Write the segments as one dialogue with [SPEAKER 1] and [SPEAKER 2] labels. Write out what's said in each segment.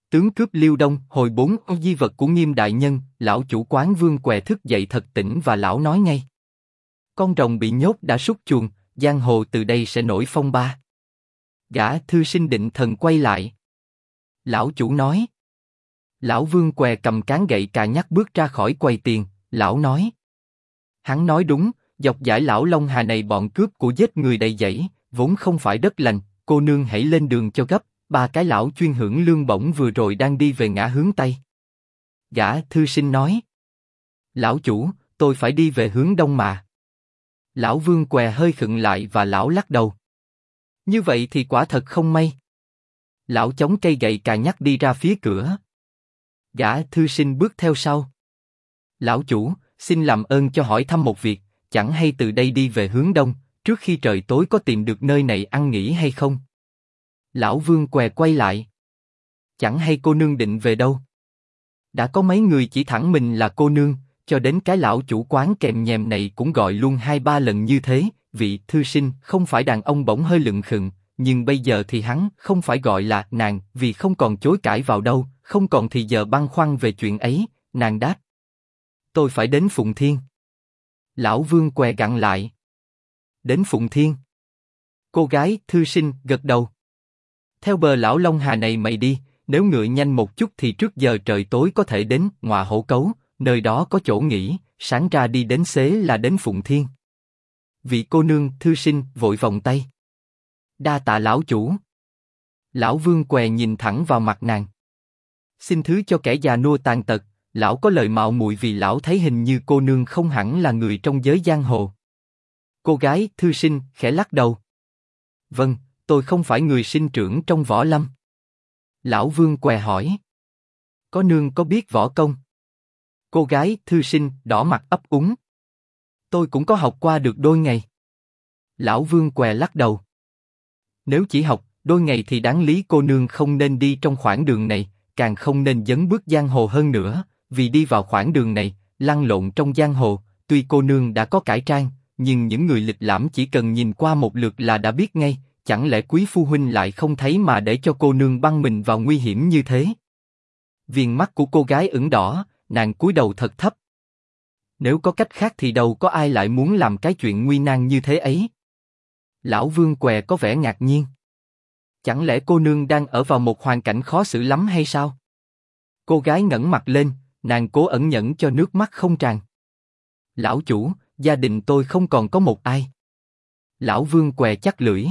[SPEAKER 1] Tướng cướp Liêu Đông, hồi 4 di vật của Nghiêm đại nhân. Lão chủ quán Vương Què thức dậy thật tỉnh và lão nói ngay. Con rồng bị nhốt đã súc chuồng, giang hồ từ đây sẽ nổi phong ba. Gã thư sinh định thần quay lại. Lão chủ nói. Lão Vương Què cầm cán gậy cà nhắc bước ra khỏi quầy tiền. Lão nói. Hắn nói đúng, dọc dải lão Long Hà này bọn cướp của giết người đầy dẫy, vốn không phải đất lành. Cô nương hãy lên đường cho gấp. Ba cái lão chuyên hưởng lương bổng vừa rồi đang đi về ngã hướng Tây. Gã thư sinh nói. Lão chủ, tôi phải đi về hướng Đông mà. Lão Vương Què hơi khựng lại và lão lắc đầu. Như vậy thì quả thật không may. Lão chống cây gậy cà nhắc đi ra phía cửa. Gã thư sinh bước theo sau. Lão chủ, xin làm ơn cho hỏi thăm một việc, chẳng hay từ đây đi về hướng Đông, trước khi trời tối có tìm được nơi này ăn nghỉ hay không? Lão Vương Què quay lại. Chẳng hay cô nương định về đâu? Đã có mấy người chỉ thẳng mình là cô nương, cho đến cái lão chủ quán kèm nhèm này cũng gọi luôn 2-3 lần như thế. Vị thư sinh không phải đàn ông bỗng hơi lựng khựng, nhưng bây giờ thì hắn không phải gọi là nàng, vì không còn chối cãi vào đâu, không còn thì giờ băn khoăn về chuyện ấy. Nàng đáp. Tôi phải đến Phụng Thiên. Lão Vương Què gặn lại. Đến Phụng Thiên. Cô gái thư sinh gật đầu. Theo bờ lão Long Hà này mày đi, nếu ngựa nhanh một chút thì trước giờ trời tối có thể đến Ngọa Hổ Cấu, nơi đó có chỗ nghỉ, sáng ra đi đến xế là đến Phụng Thiên. Vị cô nương thư sinh vội vòng tay. Đa tạ lão chủ. Lão Vương Què nhìn thẳng vào mặt nàng. Xin thứ cho kẻ già nua tàn tật, lão có lời mạo muội vì lão thấy hình như cô nương không hẳn là người trong giới giang hồ. Cô gái thư sinh khẽ lắc đầu. Vâng, tôi không phải người sinh trưởng trong võ lâm. Lão Vương Què hỏi. Có nương có biết võ công? Cô gái thư sinh đỏ mặt ấp úng. Tôi cũng có học qua được đôi ngày. Lão Vương Què lắc đầu. Nếu chỉ học đôi ngày thì đáng lý cô nương không nên đi trong khoảng đường này, càng không nên dấn bước giang hồ hơn nữa, vì đi vào khoảng đường này, lăn lộn trong giang hồ, tuy cô nương đã có cải trang, nhưng những người lịch lãm chỉ cần nhìn qua một lượt là đã biết ngay, chẳng lẽ quý phu huynh lại không thấy mà để cho cô nương băng mình vào nguy hiểm như thế? Viền mắt của cô gái ửng đỏ, nàng cúi đầu thật thấp. Nếu có cách khác thì đâu có ai lại muốn làm cái chuyện nguy nan như thế ấy. Lão Vương Què có vẻ ngạc nhiên. Chẳng lẽ cô nương đang ở vào một hoàn cảnh khó xử lắm hay sao? Cô gái ngẩng mặt lên, nàng cố ẩn nhẫn cho nước mắt không tràn. Lão chủ, gia đình tôi không còn có một ai. Lão Vương Què chắc lưỡi.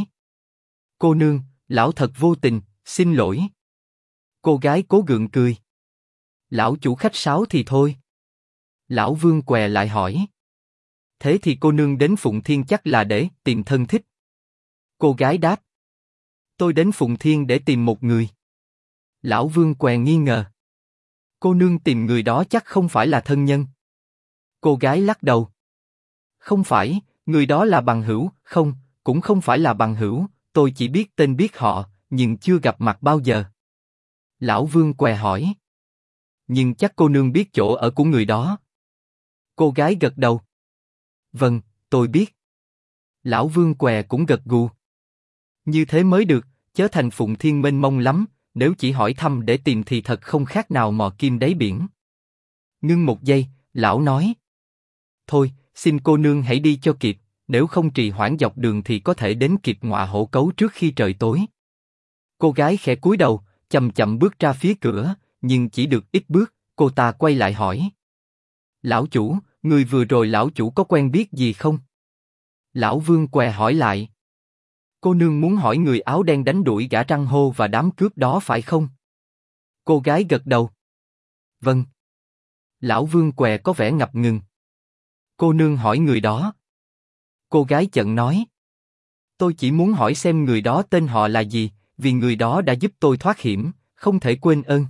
[SPEAKER 1] Cô nương, lão thật vô tình, xin lỗi. Cô gái cố gượng cười. Lão chủ khách sáo thì thôi. Lão Vương Què lại hỏi. Thế thì cô nương đến Phụng Thiên chắc là để tìm thân thích. Cô gái đáp. Tôi đến Phụng Thiên để tìm một người. Lão Vương Què nghi ngờ. Cô nương tìm người đó chắc không phải là thân nhân. Cô gái lắc đầu. Không phải, người đó là bằng hữu, không, cũng không phải là bằng hữu, tôi chỉ biết tên biết họ, nhưng chưa gặp mặt bao giờ. Lão Vương Què hỏi. Nhưng chắc cô nương biết chỗ ở của người đó. Cô gái gật đầu. Vâng, tôi biết. Lão Vương Què cũng gật gù. Như thế mới được, chớ thành Phụng Thiên mênh mông lắm, nếu chỉ hỏi thăm để tìm thì thật không khác nào mò kim đáy biển. Ngưng một giây, lão nói. Thôi, xin cô nương hãy đi cho kịp, nếu không trì hoãn dọc đường thì có thể đến kịp Ngọa Hổ Cấu trước khi trời tối. Cô gái khẽ cúi đầu, chậm chậm bước ra phía cửa, nhưng chỉ được ít bước, cô ta quay lại hỏi. Lão chủ, người vừa rồi lão chủ có quen biết gì không? Lão Vương Què hỏi lại. Cô nương muốn hỏi người áo đen đánh đuổi gã răng hô và đám cướp đó phải không? Cô gái gật đầu. Vâng. Lão Vương Què có vẻ ngập ngừng. Cô nương hỏi người đó. Cô gái chận nói. Tôi chỉ muốn hỏi xem người đó tên họ là gì, vì người đó đã giúp tôi thoát hiểm, không thể quên ơn.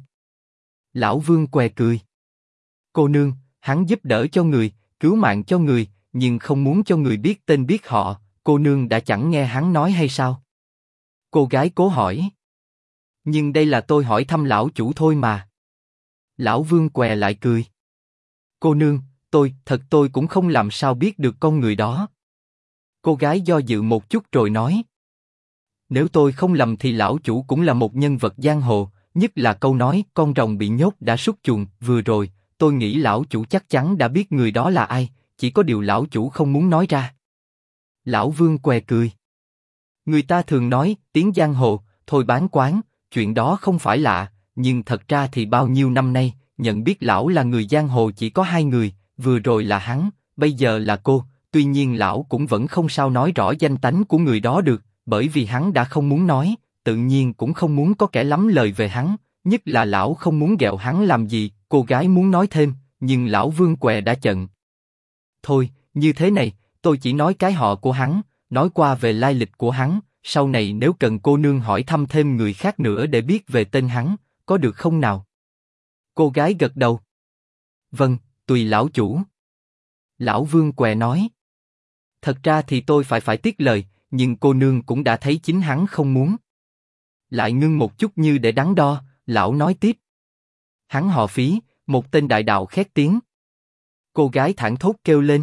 [SPEAKER 1] Lão Vương Què cười. Cô nương, hắn giúp đỡ cho người, cứu mạng cho người, nhưng không muốn cho người biết tên biết họ, cô nương đã chẳng nghe hắn nói hay sao? Cô gái cố hỏi. Nhưng đây là tôi hỏi thăm lão chủ thôi mà. Lão Vương Què lại cười. Cô nương, tôi cũng không làm sao biết được con người đó. Cô gái do dự một chút rồi nói. Nếu tôi không lầm thì lão chủ cũng là một nhân vật giang hồ, nhất là câu nói con rồng bị nhốt đã súc chuồng vừa rồi, tôi nghĩ lão chủ chắc chắn đã biết người đó là ai, chỉ có điều lão chủ không muốn nói ra. Lão Vương què cười. Người ta thường nói, tiếng giang hồ, thôi bán quán, chuyện đó không phải lạ, nhưng thật ra thì bao nhiêu năm nay, nhận biết lão là người giang hồ chỉ có hai người, vừa rồi là hắn, bây giờ là cô, tuy nhiên lão cũng vẫn không sao nói rõ danh tánh của người đó được, bởi vì hắn đã không muốn nói, tự nhiên cũng không muốn có kẻ lắm lời về hắn, nhất là lão không muốn ghẹo hắn làm gì, cô gái muốn nói thêm, nhưng lão Vương què đã chặn. Thôi, như thế này, tôi chỉ nói cái họ của hắn, nói qua về lai lịch của hắn, sau này nếu cần cô nương hỏi thăm thêm người khác nữa để biết về tên hắn, có được không nào? Cô gái gật đầu. Vâng, tùy lão chủ. Lão Vương què nói. Thật ra thì tôi phải tiếc lời, nhưng cô nương cũng đã thấy chính hắn không muốn. Lại ngưng một chút như để đắn đo, lão nói tiếp. Hắn họ Phí, một tên đại đạo khét tiếng. Cô gái thảng thốt kêu lên.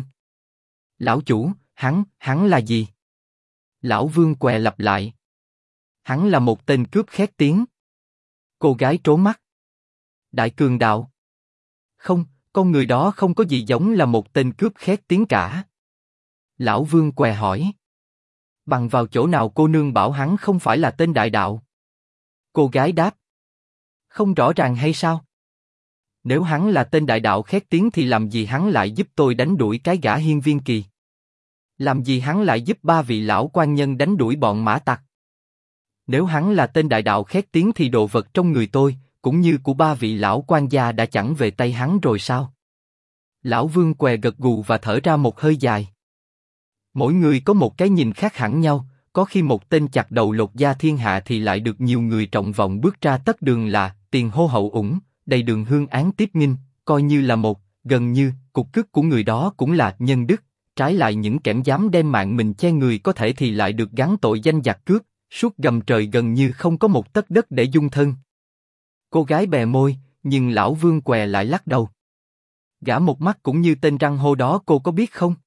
[SPEAKER 1] Lão chủ, hắn là gì? Lão Vương què lặp lại. Hắn là một tên cướp khét tiếng. Cô gái trố mắt. Đại Cường Đạo. Không, con người đó không có gì giống là một tên cướp khét tiếng cả. Lão Vương què hỏi. Bằng vào chỗ nào cô nương bảo hắn không phải là tên đại đạo? Cô gái đáp. Không rõ ràng hay sao? Nếu hắn là tên đại đạo khét tiếng thì làm gì hắn lại giúp tôi đánh đuổi cái gã Hiên Viên Kỳ? Làm gì hắn lại giúp ba vị lão quan nhân đánh đuổi bọn mã tặc? Nếu hắn là tên đại đạo khét tiếng thì đồ vật trong người tôi, cũng như của ba vị lão quan gia đã chẳng về tay hắn rồi sao? Lão Vương què gật gù và thở ra một hơi dài. Mỗi người có một cái nhìn khác hẳn nhau, có khi một tên chặt đầu lột da thiên hạ thì lại được nhiều người trọng vọng bước ra tất đường là tiền hô hậu ủng, đầy đường hương án tiếp nghinh, coi như là một, gần như, cục cức của người đó cũng là nhân đức, trái lại những kẻm dám đem mạng mình che người có thể thì lại được gắn tội danh giặc cướp, suốt gầm trời gần như không có một tấc đất để dung thân. Cô gái bè môi, nhưng lão Vương què lại lắc đầu. Gã một mắt cũng như tên răng hô đó cô có biết không?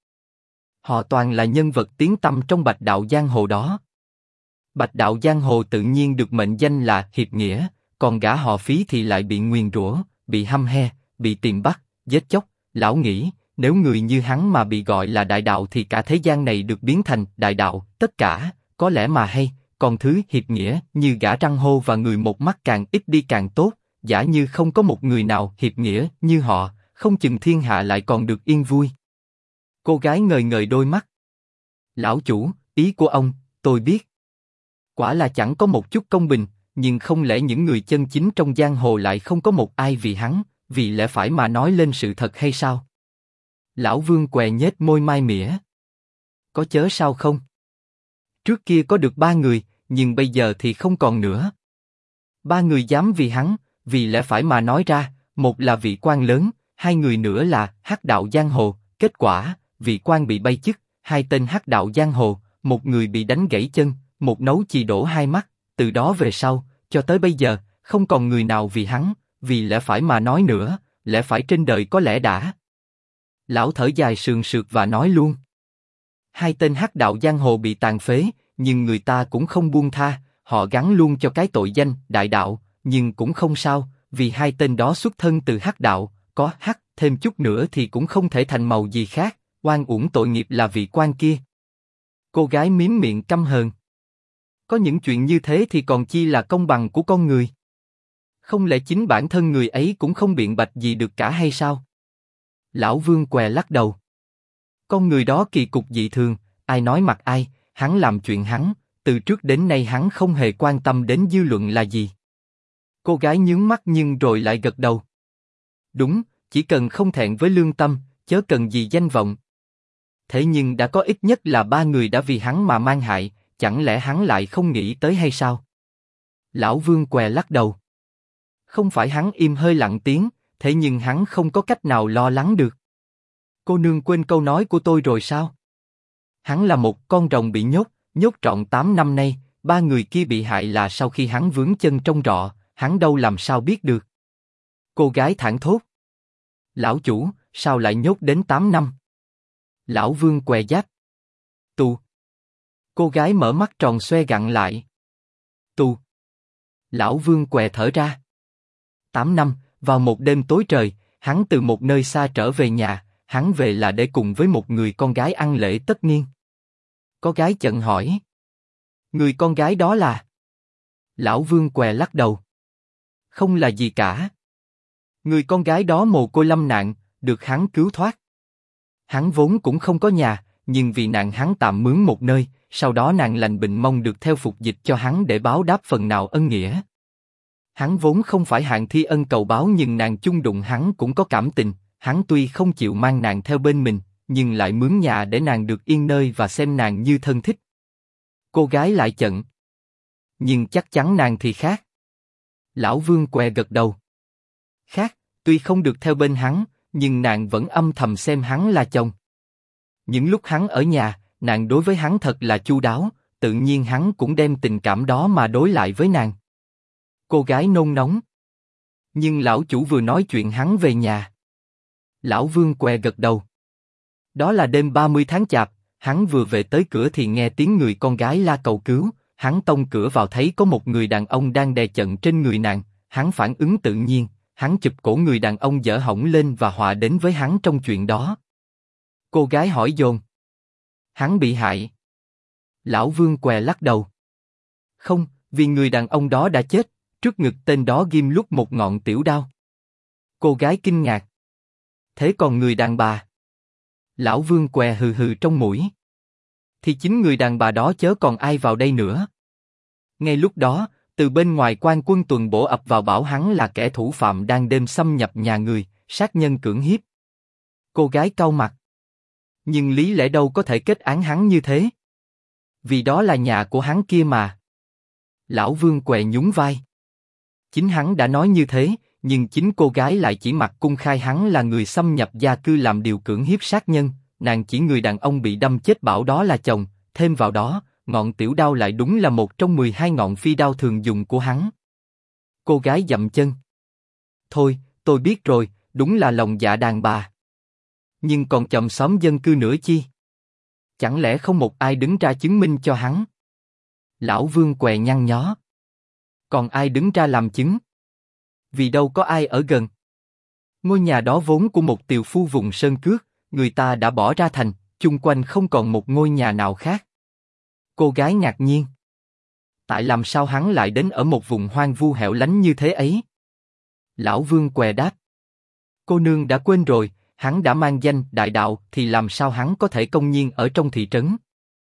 [SPEAKER 1] Họ toàn là nhân vật tiếng tăm trong Bạch Đạo Giang Hồ đó. Bạch Đạo Giang Hồ tự nhiên được mệnh danh là hiệp nghĩa, còn gã họ Phí thì lại bị nguyền rủa, bị hăm he, bị tìm bắt, giết chóc. Lão nghĩ, nếu người như hắn mà bị gọi là đại đạo thì cả thế gian này được biến thành đại đạo, tất cả, có lẽ mà hay, còn thứ hiệp nghĩa như gã răng hô và người một mắt càng ít đi càng tốt, giả như không có một người nào hiệp nghĩa như họ, không chừng thiên hạ lại còn được yên vui. Cô gái ngời ngời đôi mắt. Lão chủ, ý của ông, tôi biết. Quả là chẳng có một chút công bình, nhưng không lẽ những người chân chính trong giang hồ lại không có một ai vì hắn, vì lẽ phải mà nói lên sự thật hay sao? Lão Vương què nhếch môi mai mỉa. Có chớ sao không? Trước kia có được 3 người, nhưng bây giờ thì không còn nữa. 3 người dám vì hắn, vì lẽ phải mà nói ra, một là vị quan lớn, 2 người nữa là hắc đạo giang hồ. Kết quả, vị quan bị bay chức, 2 tên hắc đạo giang hồ, một người bị đánh gãy chân, một nấu chì đổ 2 mắt. Từ đó về sau, cho tới bây giờ, không còn người nào vì hắn, vì lẽ phải mà nói nữa, lẽ phải trên đời có lẽ đã. Lão thở dài sườn sượt và nói luôn. 2 tên hắc đạo giang hồ bị tàn phế, nhưng người ta cũng không buông tha, họ gắn luôn cho cái tội danh đại đạo, nhưng cũng không sao, vì 2 tên đó xuất thân từ hắc đạo, có hắc thêm chút nữa thì cũng không thể thành màu gì khác, oan uổng tội nghiệp là vị quan kia. Cô gái mím miệng căm hờn. Có những chuyện như thế thì còn chi là công bằng của con người? Không lẽ chính bản thân người ấy cũng không biện bạch gì được cả hay sao? Lão Vương què lắc đầu. Con người đó kỳ cục dị thường, ai nói mặt ai, hắn làm chuyện hắn, từ trước đến nay hắn không hề quan tâm đến dư luận là gì. Cô gái nhướng mắt nhưng rồi lại gật đầu. Đúng, chỉ cần không thẹn với lương tâm, chớ cần gì danh vọng. Thế nhưng đã có ít nhất là 3 người đã vì hắn mà mang hại, chẳng lẽ hắn lại không nghĩ tới hay sao? Lão Vương què lắc đầu. Không phải hắn im hơi lặng tiếng, thế nhưng hắn không có cách nào lo lắng được. Cô nương quên câu nói của tôi rồi sao? Hắn là một con rồng bị nhốt trọn 8 năm nay, 3 người kia bị hại là sau khi hắn vướng chân trong rọ, hắn đâu làm sao biết được. Cô gái thảng thốt. Lão chủ, sao lại nhốt đến 8 năm? Lão Vương què giáp. Tù. Cô gái mở mắt tròn xoe gặn lại. Tù. Lão Vương què thở ra. 8 năm, vào một đêm tối trời, hắn từ một nơi xa trở về nhà, hắn về là để cùng với một người con gái ăn lễ tất niên. Có gái chận hỏi. Người con gái đó là? Lão Vương què lắc đầu. Không là gì cả. Người con gái đó mồ côi lâm nạn, được hắn cứu thoát. Hắn vốn cũng không có nhà, nhưng vì nạn hắn tạm mướn một nơi, sau đó nàng lành bệnh mong được theo phục dịch cho hắn để báo đáp phần nào ân nghĩa. Hắn vốn không phải hạng thi ân cầu báo nhưng nàng chung đụng hắn cũng có cảm tình, hắn tuy không chịu mang nàng theo bên mình, nhưng lại mướn nhà để nàng được yên nơi và xem nàng như thân thích. Cô gái lại chận. Nhưng chắc chắn nàng thì khác. Lão Vương què gật đầu. Khác, tuy không được theo bên hắn, nhưng nàng vẫn âm thầm xem hắn là chồng. Những lúc hắn ở nhà, nàng đối với hắn thật là chu đáo, tự nhiên hắn cũng đem tình cảm đó mà đối lại với nàng. Cô gái nôn nóng. Nhưng lão chủ vừa nói chuyện hắn về nhà. Lão Vương què gật đầu. Đó là đêm 30 tháng Chạp, hắn vừa về tới cửa thì nghe tiếng người con gái la cầu cứu, hắn tông cửa vào thấy có một người đàn ông đang đè chận trên người nàng, hắn phản ứng tự nhiên, hắn chụp cổ người đàn ông dở hỏng lên và họa đến với hắn trong chuyện đó. Cô gái hỏi dồn. Hắn bị hại. Lão Vương què lắc đầu. Không, vì người đàn ông đó đã chết, trước ngực tên đó ghim lúc một ngọn tiểu đao. Cô gái kinh ngạc. Thế còn người đàn bà? Lão Vương què hừ hừ trong mũi. Thì chính người đàn bà đó chớ còn ai vào đây nữa. Ngay lúc đó, từ bên ngoài quan quân tuần bổ ập vào bảo hắn là kẻ thủ phạm đang đêm xâm nhập nhà người, sát nhân cưỡng hiếp. Cô gái cau mặt. Nhưng lý lẽ đâu có thể kết án hắn như thế? Vì đó là nhà của hắn kia mà. Lão Vương què nhún vai. Chính hắn đã nói như thế, nhưng chính cô gái lại chỉ mặc cung khai hắn là người xâm nhập gia cư làm điều cưỡng hiếp sát nhân, nàng chỉ người đàn ông bị đâm chết bảo đó là chồng, thêm vào đó, ngọn tiểu đao lại đúng là một trong 12 ngọn phi đao thường dùng của hắn. Cô gái dậm chân. Thôi, tôi biết rồi, đúng là lòng dạ đàn bà. Nhưng còn chòm xóm dân cư nữa chi? Chẳng lẽ không một ai đứng ra chứng minh cho hắn? Lão Vương què nhăn nhó. Còn ai đứng ra làm chứng? Vì đâu có ai ở gần. Ngôi nhà đó vốn của một tiều phu vùng sơn cước, người ta đã bỏ ra thành, chung quanh không còn một ngôi nhà nào khác. Cô gái ngạc nhiên. Tại làm sao hắn lại đến ở một vùng hoang vu hẻo lánh như thế ấy? Lão Vương què đáp. Cô nương đã quên rồi, hắn đã mang danh đại đạo thì làm sao hắn có thể công nhiên ở trong thị trấn?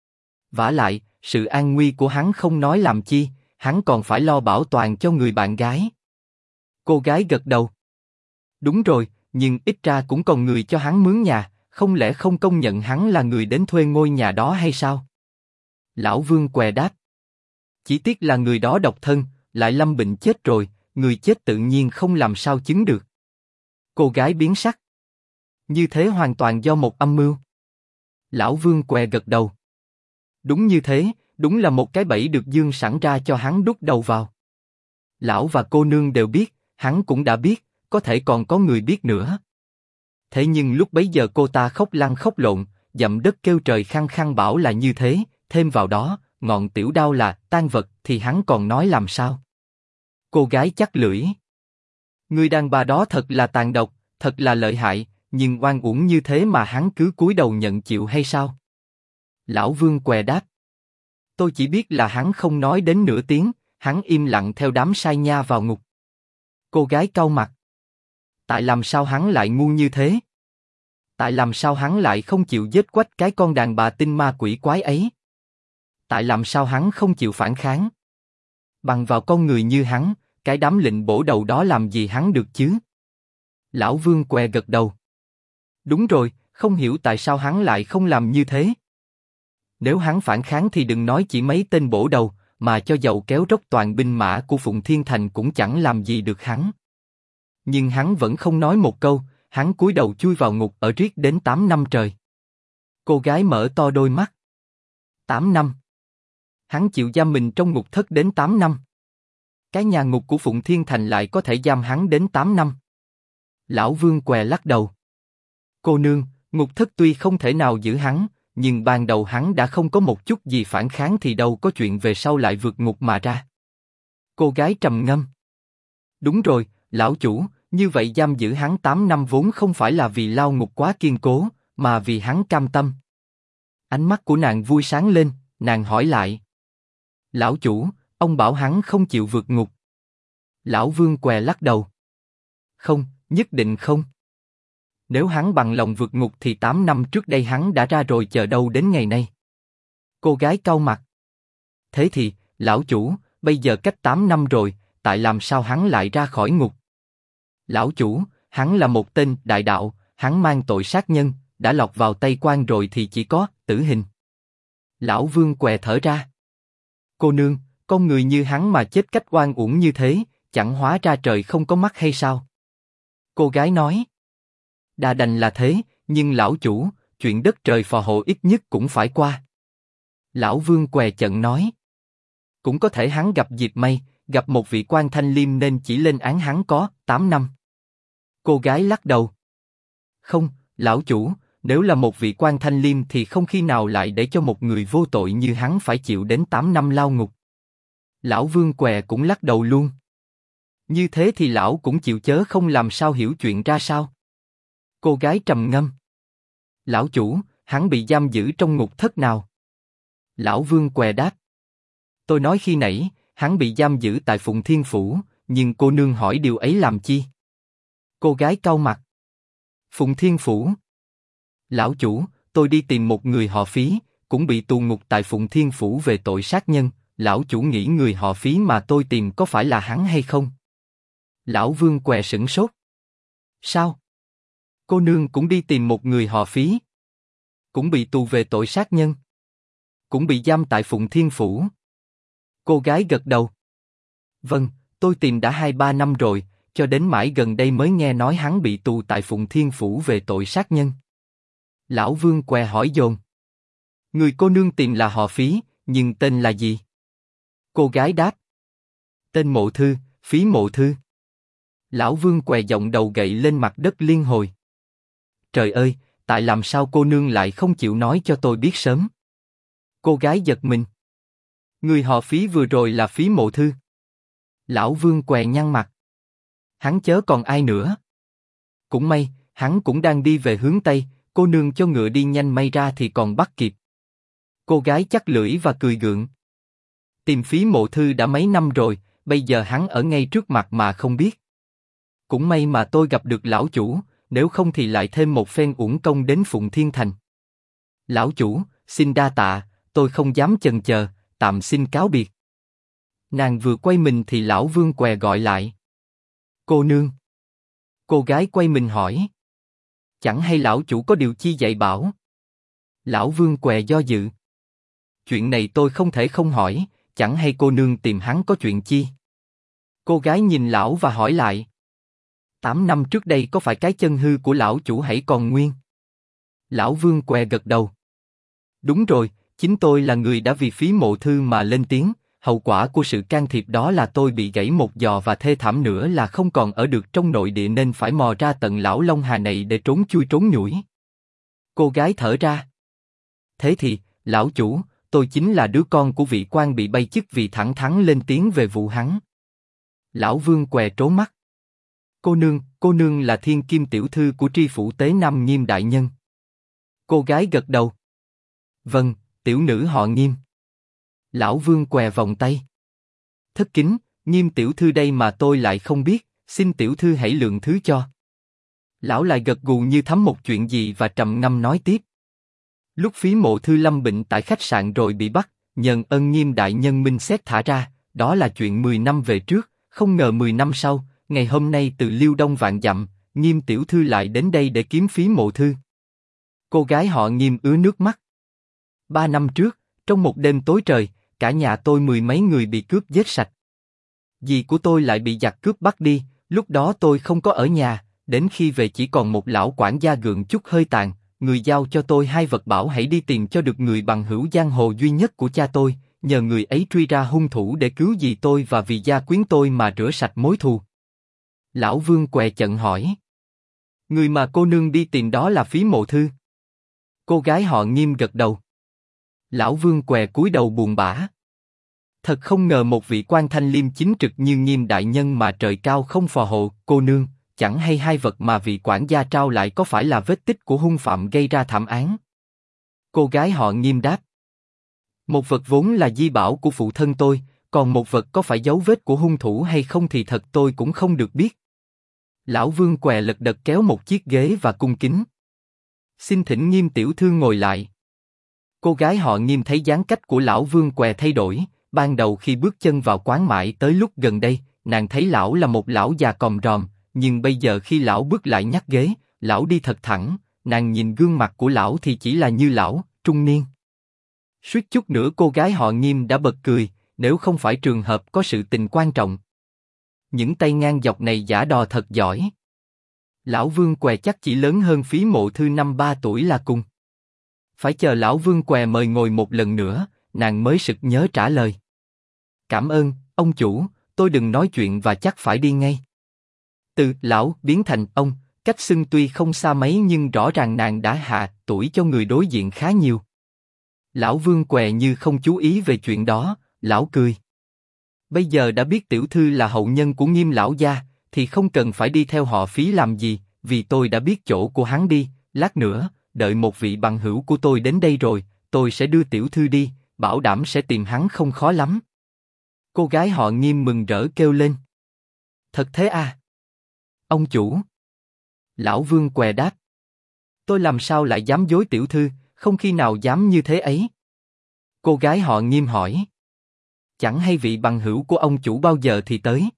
[SPEAKER 1] Vả lại, sự an nguy của hắn không nói làm chi, hắn còn phải lo bảo toàn cho người bạn gái. Cô gái gật đầu. Đúng rồi, nhưng ít ra cũng còn người cho hắn mướn nhà, không lẽ không công nhận hắn là người đến thuê ngôi nhà đó hay sao? Lão Vương què đáp. Chỉ tiếc là người đó độc thân, lại lâm bệnh chết rồi, người chết tự nhiên không làm sao chứng được. Cô gái biến sắc. Như thế hoàn toàn do một âm mưu. Lão Vương què gật đầu. Đúng như thế, đúng là một cái bẫy được dương sẵn ra cho hắn đút đầu vào. Lão và cô nương đều biết, hắn cũng đã biết, có thể còn có người biết nữa. Thế nhưng lúc bấy giờ cô ta khóc lăn khóc lộn, dậm đất kêu trời khăng khăng bảo là như thế, thêm vào đó, ngọn tiểu đao là tang vật thì hắn còn nói làm sao? Cô gái chắc lưỡi. Người đàn bà đó thật là tàn độc, thật là lợi hại, nhưng oan uổng như thế mà hắn cứ cúi đầu nhận chịu hay sao? Lão Vương què đáp. Tôi chỉ biết là hắn không nói đến nửa tiếng, hắn im lặng theo đám sai nha vào ngục. Cô gái cau mặt. Tại làm sao hắn lại ngu như thế? Tại làm sao hắn lại không chịu giết quách cái con đàn bà tinh ma quỷ quái ấy? Tại làm sao hắn không chịu phản kháng? Bằng vào con người như hắn, cái đám lệnh bổ đầu đó làm gì hắn được chứ? Lão Vương què gật đầu. Đúng rồi, không hiểu tại sao hắn lại không làm như thế. Nếu hắn phản kháng thì đừng nói chỉ mấy tên bổ đầu, mà cho dầu kéo rốc toàn binh mã của Phụng Thiên Thành cũng chẳng làm gì được hắn. Nhưng hắn vẫn không nói một câu, hắn cúi đầu chui vào ngục ở riết đến 8 năm trời. Cô gái mở to đôi mắt. 8 năm. Hắn chịu giam mình trong ngục thất đến 8 năm. Cái nhà ngục của Phụng Thiên Thành lại có thể giam hắn đến 8 năm. Lão Vương què lắc đầu. Cô nương, ngục thất tuy không thể nào giữ hắn, nhưng ban đầu hắn đã không có một chút gì phản kháng thì đâu có chuyện về sau lại vượt ngục mà ra. Cô gái trầm ngâm. Đúng rồi, lão chủ, như vậy giam giữ hắn 8 năm vốn không phải là vì lao ngục quá kiên cố, mà vì hắn cam tâm. Ánh mắt của nàng vui sáng lên, nàng hỏi lại. Lão chủ, ông bảo hắn không chịu vượt ngục. Lão Vương què lắc đầu. Không, nhất định không. Nếu hắn bằng lòng vượt ngục thì 8 năm trước đây hắn đã ra rồi, chờ đâu đến ngày nay. Cô gái cau mặt. Thế thì, lão chủ, bây giờ cách 8 năm rồi, tại làm sao hắn lại ra khỏi ngục? Lão chủ, hắn là một tên đại đạo, hắn mang tội sát nhân, đã lọt vào tay quan rồi thì chỉ có tử hình. Lão Vương què thở ra. Cô nương, con người như hắn mà chết cách oan uổng như thế, chẳng hóa ra trời không có mắt hay sao? Cô gái nói. Đa đành là thế, nhưng lão chủ, chuyện đất trời phò hộ ít nhất cũng phải qua. Lão Vương què chận nói. Cũng có thể hắn gặp dịp may, gặp một vị quan thanh liêm nên chỉ lên án hắn có 8 năm. Cô gái lắc đầu. Không, lão chủ, nếu là một vị quan thanh liêm thì không khi nào lại để cho một người vô tội như hắn phải chịu đến 8 năm lao ngục. Lão Vương què cũng lắc đầu luôn. Như thế thì lão cũng chịu chớ, không làm sao hiểu chuyện ra sao. Cô gái trầm ngâm. Lão chủ, hắn bị giam giữ trong ngục thất nào? Lão Vương què đáp. Tôi nói khi nãy, hắn bị giam giữ tại Phụng Thiên Phủ, nhưng cô nương hỏi điều ấy làm chi? Cô gái cau mặt. Phụng Thiên Phủ. Lão chủ, tôi đi tìm một người họ Phí, cũng bị tù ngục tại Phụng Thiên Phủ về tội sát nhân. Lão chủ nghĩ người họ Phí mà tôi tìm có phải là hắn hay không? Lão Vương què sửng sốt. Sao? Cô nương cũng đi tìm một người họ Phí, cũng bị tù về tội sát nhân, cũng bị giam tại Phụng Thiên Phủ. Cô gái gật đầu. Vâng, tôi tìm đã 2-3 năm rồi, cho đến mãi gần đây mới nghe nói hắn bị tù tại Phụng Thiên Phủ về tội sát nhân. Lão Vương què hỏi dồn. Người cô nương tìm là họ Phí, nhưng tên là gì? Cô gái đáp. Tên Mộ Thư, Phí Mộ Thư. Lão Vương què giọng đầu gậy lên mặt đất liên hồi. Trời ơi, tại làm sao cô nương lại không chịu nói cho tôi biết sớm? Cô gái giật mình. Người họ Phí vừa rồi là Phí Mộ Thư. Lão Vương què nhăn mặt. Hắn chớ còn ai nữa. Cũng may, hắn cũng đang đi về hướng Tây, cô nương cho ngựa đi nhanh, may ra thì còn bắt kịp. Cô gái chắc lưỡi và cười gượng. Tìm Phí Mộ Thư đã mấy năm rồi, bây giờ hắn ở ngay trước mặt mà không biết. Cũng may mà tôi gặp được lão chủ, nếu không thì lại thêm một phen uổng công đến Phụng Thiên Thành. Lão chủ, xin đa tạ, tôi không dám chần chờ, tạm xin cáo biệt. Nàng vừa quay mình thì lão Vương què gọi lại. Cô nương. Cô gái quay mình hỏi. Chẳng hay lão chủ có điều chi dạy bảo? Lão Vương què do dự. Chuyện này tôi không thể không hỏi, chẳng hay cô nương tìm hắn có chuyện chi? Cô gái nhìn lão và hỏi lại. 8 năm trước đây có phải cái chân hư của lão chủ hãy còn nguyên? Lão Vương què gật đầu. Đúng rồi, chính tôi là người đã vì Phí Mộ Thư mà lên tiếng. Hậu quả của sự can thiệp đó là tôi bị gãy một giò và thê thảm nữa là không còn ở được trong nội địa nên phải mò ra tận lão Long Hà này để trốn chui trốn nhủi. Cô gái thở ra. Thế thì, lão chủ, tôi chính là đứa con của vị quan bị bay chức vì thẳng thắn lên tiếng về vụ hắn. Lão Vương què trố mắt. Cô nương là thiên kim tiểu thư của tri phủ tế Nam Nghiêm đại nhân. Cô gái gật đầu. Vâng, tiểu nữ họ Nghiêm. Lão Vương què vòng tay. Thất kính, Nghiêm tiểu thư đây mà tôi lại không biết, xin tiểu thư hãy lượng thứ cho. Lão lại gật gù như thấm một chuyện gì và trầm ngâm nói tiếp. Lúc Phí Mộ Thư lâm bệnh tại khách sạn rồi bị bắt, nhờ ân Nghiêm đại nhân minh xét thả ra, đó là chuyện 10 năm về trước, không ngờ 10 năm sau, ngày hôm nay từ Liêu Đông vạn dặm, Nghiêm tiểu thư lại đến đây để kiếm Phí Mộ Thư. Cô gái họ Nghiêm ứa nước mắt. 3 năm trước, trong một đêm tối trời, cả nhà tôi 10 mấy người bị cướp giết sạch. Dì của tôi lại bị giặc cướp bắt đi, lúc đó tôi không có ở nhà, đến khi về chỉ còn một lão quản gia gượng chút hơi tàn, người giao cho tôi 2 vật bảo hãy đi tìm cho được người bằng hữu giang hồ duy nhất của cha tôi, nhờ người ấy truy ra hung thủ để cứu dì tôi và vì gia quyến tôi mà rửa sạch mối thù. Lão Vương què chận hỏi. Người mà cô nương đi tìm đó là Phí Mộ Thư. Cô gái họ Nghiêm gật đầu. Lão Vương què cúi đầu buồn bã. Thật không ngờ một vị quan thanh liêm chính trực như Nghiêm đại nhân mà trời cao không phò hộ, cô nương, chẳng hay hai vật mà vị quản gia trao lại có phải là vết tích của hung phạm gây ra thảm án? Cô gái họ Nghiêm đáp. Một vật vốn là di bảo của phụ thân tôi, còn một vật có phải dấu vết của hung thủ hay không thì thật tôi cũng không được biết. Lão Vương què lật đật kéo một chiếc ghế và cung kính. Xin thỉnh Nghiêm tiểu thư ngồi lại. Cô gái họ Nghiêm thấy dáng cách của lão Vương què thay đổi, ban đầu khi bước chân vào quán mãi tới lúc gần đây, nàng thấy lão là một lão già còm ròm, nhưng bây giờ khi lão bước lại nhắc ghế, lão đi thật thẳng, nàng nhìn gương mặt của lão thì chỉ là như lão, trung niên. Suýt chút nữa cô gái họ Nghiêm đã bật cười, nếu không phải trường hợp có sự tình quan trọng. Những tay ngang dọc này giả đò thật giỏi. Lão Vương què chắc chỉ lớn hơn Phí Mộ Thư 5-3 tuổi là cùng. Phải chờ lão Vương què mời ngồi một lần nữa, nàng mới sực nhớ trả lời. Cảm ơn, ông chủ, tôi đừng nói chuyện và chắc phải đi ngay. Từ lão biến thành ông, cách xưng tuy không xa mấy nhưng rõ ràng nàng đã hạ tuổi cho người đối diện khá nhiều. Lão Vương què như không chú ý về chuyện đó, lão cười. Bây giờ đã biết tiểu thư là hậu nhân của Nghiêm lão gia, thì không cần phải đi theo họ Phí làm gì, vì tôi đã biết chỗ của hắn đi. Lát nữa, đợi một vị bằng hữu của tôi đến đây rồi, tôi sẽ đưa tiểu thư đi, bảo đảm sẽ tìm hắn không khó lắm. Cô gái họ Nghiêm mừng rỡ kêu lên. Thật thế à? Ông chủ. Lão Vương què đáp. Tôi làm sao lại dám dối tiểu thư, không khi nào dám như thế ấy. Cô gái họ Nghiêm hỏi. Chẳng hay vị bằng hữu của ông chủ bao giờ thì tới?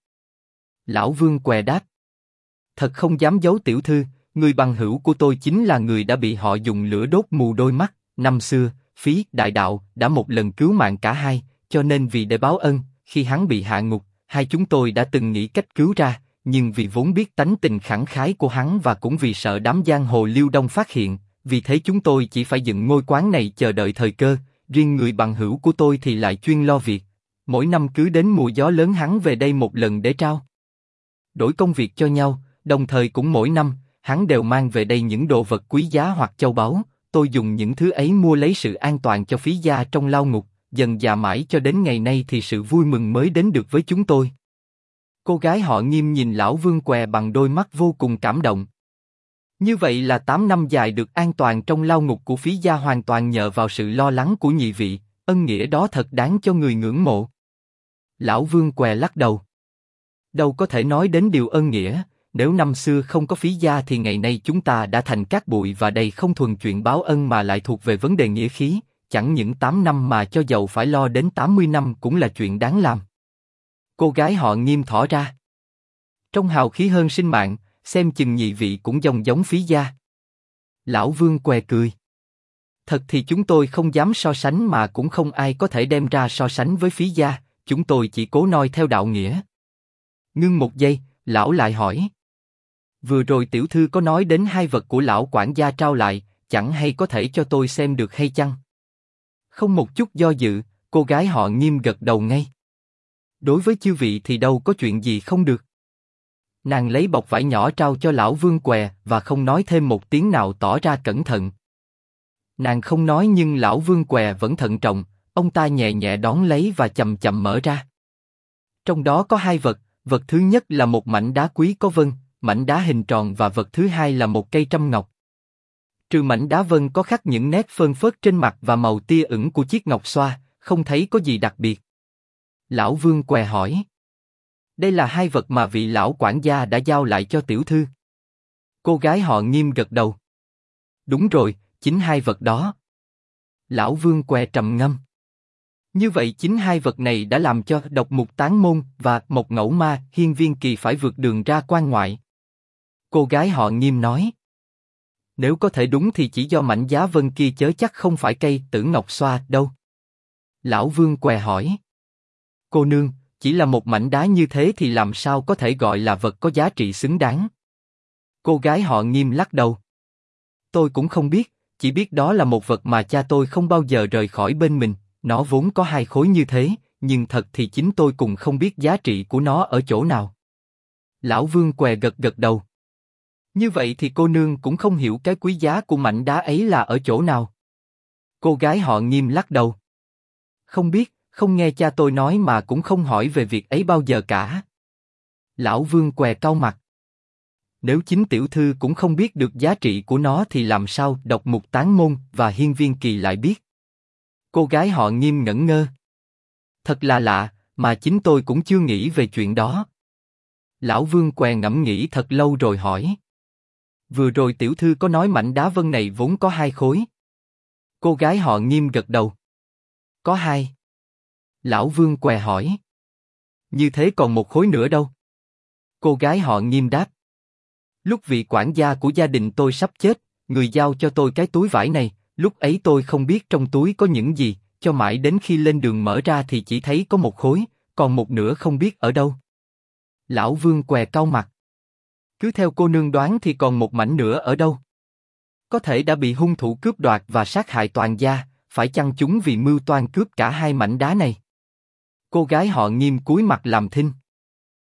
[SPEAKER 1] Lão Vương què đáp. Thật không dám giấu tiểu thư, người bằng hữu của tôi chính là người đã bị họ dùng lửa đốt mù đôi mắt. Năm xưa, Phí đại đạo đã một lần cứu mạng cả hai, cho nên vì để báo ân, khi hắn bị hạ ngục, hai chúng tôi đã từng nghĩ cách cứu ra, nhưng vì vốn biết tánh tình khẳng khái của hắn và cũng vì sợ đám giang hồ Liêu Đông phát hiện, vì thế chúng tôi chỉ phải dựng ngôi quán này chờ đợi thời cơ. Riêng người bằng hữu của tôi thì lại chuyên lo việc. Mỗi năm cứ đến mùa gió lớn hắn về đây một lần để trao đổi công việc cho nhau, đồng thời cũng mỗi năm, hắn đều mang về đây những đồ vật quý giá hoặc châu báu, tôi dùng những thứ ấy mua lấy sự an toàn cho Phí gia trong lao ngục, dần dà mãi cho đến ngày nay thì sự vui mừng mới đến được với chúng tôi. Cô gái họ Nghiêm nhìn lão Vương què bằng đôi mắt vô cùng cảm động. Như vậy là 8 năm dài được an toàn trong lao ngục của Phí gia hoàn toàn nhờ vào sự lo lắng của nhị vị, ân nghĩa đó thật đáng cho người ngưỡng mộ. Lão Vương què lắc đầu. Đâu có thể nói đến điều ân nghĩa, nếu năm xưa không có Phí gia thì ngày nay chúng ta đã thành cát bụi và đây không thuần chuyện báo ân mà lại thuộc về vấn đề nghĩa khí, chẳng những 8 năm mà cho dầu phải lo đến 80 năm cũng là chuyện đáng làm. Cô gái họ Nghiêm thỏ ra. Trong hào khí hơn sinh mạng, xem chừng nhị vị cũng giống Phí gia. Lão Vương què cười. Thật thì chúng tôi không dám so sánh mà cũng không ai có thể đem ra so sánh với Phí gia, chúng tôi chỉ cố noi theo đạo nghĩa. Ngưng một giây, lão lại hỏi. Vừa rồi tiểu thư có nói đến hai vật của lão quản gia trao lại, chẳng hay có thể cho tôi xem được hay chăng? Không một chút do dự, cô gái họ Nghiêm gật đầu ngay. Đối với chư vị thì đâu có chuyện gì không được. Nàng lấy bọc vải nhỏ trao cho lão Vương què và không nói thêm một tiếng nào tỏ ra cẩn thận. Nàng không nói nhưng lão Vương què vẫn thận trọng, ông ta nhẹ nhẹ đón lấy và chậm chậm mở ra. Trong đó có hai vật, vật thứ nhất là một mảnh đá quý có vân, mảnh đá hình tròn và vật thứ hai là một cây trâm ngọc. Trừ mảnh đá vân có khắc những nét phơn phớt trên mặt và màu tia ửng của chiếc ngọc xoa, không thấy có gì đặc biệt. Lão Vương què hỏi. Đây là hai vật mà vị lão quản gia đã giao lại cho tiểu thư. Cô gái họ Nghiêm gật đầu. Đúng rồi, chính hai vật đó. Lão Vương què trầm ngâm. Như vậy chính hai vật này đã làm cho Độc Mục Tán Môn và Mộc Ngẫu Ma Hiên Viên Kỳ phải vượt đường ra quan ngoại. Cô gái họ Nghiêm nói. Nếu có thể đúng thì chỉ do mảnh giá vân kia chớ chắc không phải cây Tử Ngọc Xoa đâu. Lão Vương què hỏi. Cô nương, chỉ là một mảnh đá như thế thì làm sao có thể gọi là vật có giá trị xứng đáng? Cô gái họ Nghiêm lắc đầu. Tôi cũng không biết, chỉ biết đó là một vật mà cha tôi không bao giờ rời khỏi bên mình. Nó vốn có hai khối như thế, nhưng thật thì chính tôi cũng không biết giá trị của nó ở chỗ nào. Lão Vương què gật gật đầu. Như vậy thì cô nương cũng không hiểu cái quý giá của mảnh đá ấy là ở chỗ nào. Cô gái họ Nghiêm lắc đầu. Không biết, không nghe cha tôi nói mà cũng không hỏi về việc ấy bao giờ cả. Lão Vương què cau mặt. Nếu chính tiểu thư cũng không biết được giá trị của nó thì làm sao Độc Mục Tán Môn và Hiên Viên Kỳ lại biết? Cô gái họ Nghiêm ngẩn ngơ. Thật là lạ, mà chính tôi cũng chưa nghĩ về chuyện đó. Lão Vương què ngẫm nghĩ thật lâu rồi hỏi. Vừa rồi tiểu thư có nói mảnh đá vân này vốn có 2 khối. Cô gái họ Nghiêm gật đầu. Có 2. Lão Vương què hỏi. Như thế còn một khối nữa đâu? Cô gái họ Nghiêm đáp. Lúc vị quản gia của gia đình tôi sắp chết, người giao cho tôi cái túi vải này, lúc ấy tôi không biết trong túi có những gì, cho mãi đến khi lên đường mở ra thì chỉ thấy có 1 khối, còn một nửa không biết ở đâu. Lão Vương què cau mặt. Cứ theo cô nương đoán thì còn một mảnh nữa ở đâu? Có thể đã bị hung thủ cướp đoạt và sát hại toàn gia, phải chăng chúng vì mưu toan cướp cả 2 mảnh đá này? Cô gái họ Nghiêm cúi mặt làm thinh.